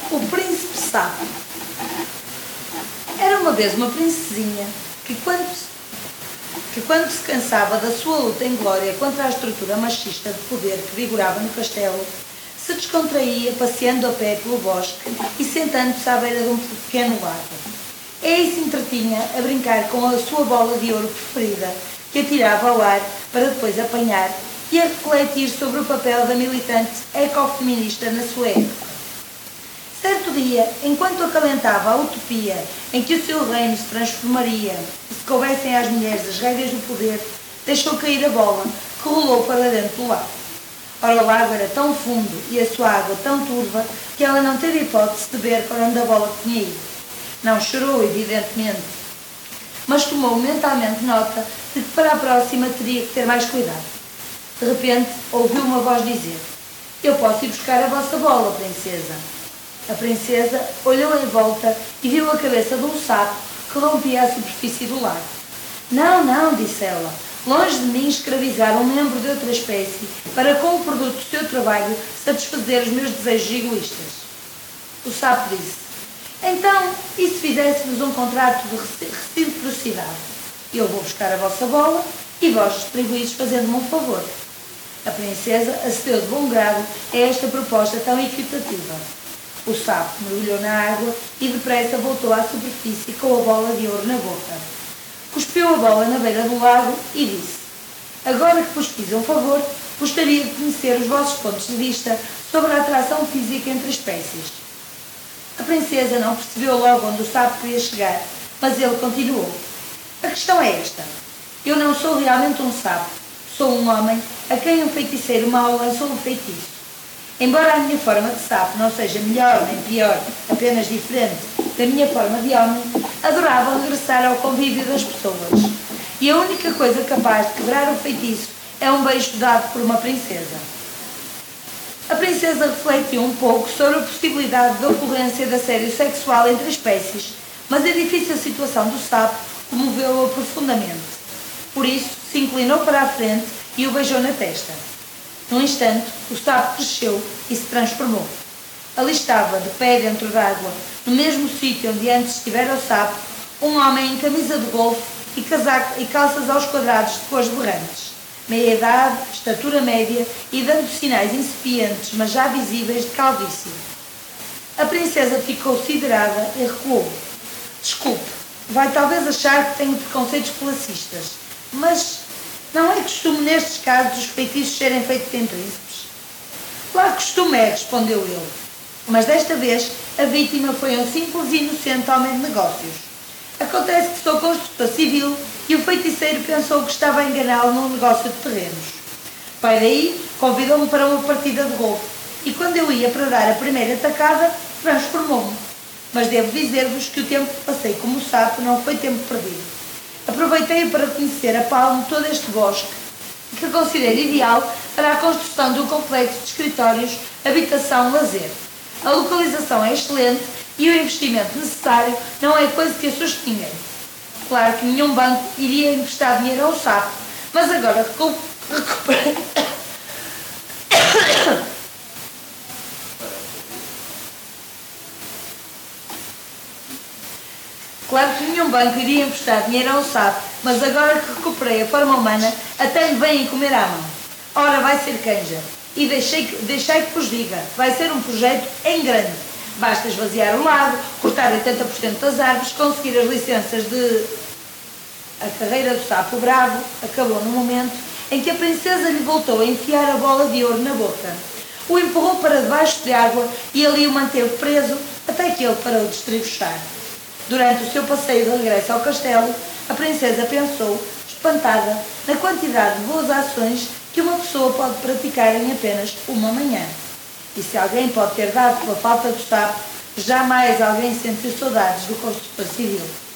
O Príncipe Sapo. Era uma vez uma princesinha que quando se cansava da sua luta em glória contra a estrutura machista de poder que vigorava no castelo, se descontraía passeando a pé pelo bosque e sentando-se à beira de um pequeno lago. E aí se entretinha a brincar com a sua bola de ouro preferida, que atirava ao ar para depois apanhar, e a refletir sobre o papel da militante ecofeminista na sua época. Certo dia, enquanto acalentava a utopia em que o seu reino se transformaria e se coubessem às mulheres as rédeas do poder, deixou cair a bola, que rolou para dentro do lago. Ora, o lago era tão fundo e a sua água tão turva que ela não teve hipótese de ver para onde a bola tinha ido. Não chorou, evidentemente, mas tomou mentalmente nota de que para a próxima teria que ter mais cuidado. De repente, ouviu uma voz dizer: "Eu posso ir buscar a vossa bola, princesa." A princesa olhou em volta e viu a cabeça de um sapo que rompia a superfície do lago. "Não, não", disse ela, "longe de mim escravizar um membro de outra espécie para, com o produto do seu trabalho, satisfazer os meus desejos egoístas." O sapo disse: "Então, e se fizéssemos um contrato de reciprocidade? Eu vou buscar a vossa bola e vós retribuís fazendo-me um favor." A princesa acedeu de bom grado a esta proposta tão equitativa. O sapo mergulhou na água e depressa voltou à superfície com a bola de ouro na boca. Cuspiu a bola na beira do lago e disse: "Agora que vos fiz um favor, gostaria de conhecer os vossos pontos de vista sobre a atração física entre espécies." A princesa não percebeu logo onde o sapo queria chegar, mas ele continuou: "A questão é esta. Eu não sou realmente um sapo. Sou um homem a quem um feiticeiro mau lançou um feitiço. Embora a minha forma de sapo não seja melhor nem pior, apenas diferente da minha forma de homem, adorava regressar ao convívio das pessoas. E a única coisa capaz de quebrar o feitiço é um beijo dado por uma princesa." A princesa refletiu um pouco sobre a possibilidade da ocorrência de assédio sexual entre espécies, mas a difícil situação do sapo comoveu-a profundamente. Por isso, se inclinou para a frente e o beijou na testa. Num instante, o sapo cresceu e se transformou. Ali estava, de pé dentro d'água, no mesmo sítio onde antes estivera o sapo, um homem em camisa de golfe e casaco e calças aos quadrados de cores berrantes, meia-idade, estatura média e dando sinais incipientes, mas já visíveis, de calvície. A princesa ficou siderada e recuou. "Desculpe, vai talvez achar que tenho preconceitos classistas, mas não é costume nestes casos os feitiços serem feitos em príncipes?" "Claro que costume é", respondeu ele, "mas desta vez a vítima foi um simples e inocente homem de negócios. Acontece que sou construtora civil e o feiticeiro pensou que estava a enganá-lo num negócio de terrenos. Pai daí convidou-me para uma partida de golfe e quando eu ia para dar a primeira tacada, transformou-me. Mas devo dizer-vos que o tempo que passei como sapo não foi tempo perdido. Aproveitei para conhecer a palmo todo este bosque, que considero ideal para a construção de um complexo de escritórios, habitação, lazer. A localização é excelente e o investimento necessário não é coisa que assuste ninguém. Claro que nenhum banco iria emprestar dinheiro ao sapo, mas agora recuperei." Claro que nenhum banco iria emprestar dinheiro ao sapo, mas agora que recuperei a forma humana, até lhe vêm comer à mão. Ora, vai ser canja. E deixei que vos diga, vai ser um projeto em grande. Basta esvaziar o lago, cortar 80% das árvores, conseguir as licenças de... A carreira do sapo bravo acabou no momento em que a princesa lhe voltou a enfiar a bola de ouro na boca. O empurrou para debaixo de água e ali o manteve preso até que ele parou de estribuchar. Durante o seu passeio de regresso ao castelo, a princesa pensou, espantada, na quantidade de boas ações que uma pessoa pode praticar em apenas uma manhã. E se alguém pode ter dado pela falta do sapo, jamais alguém sentiu saudades do construtor civil.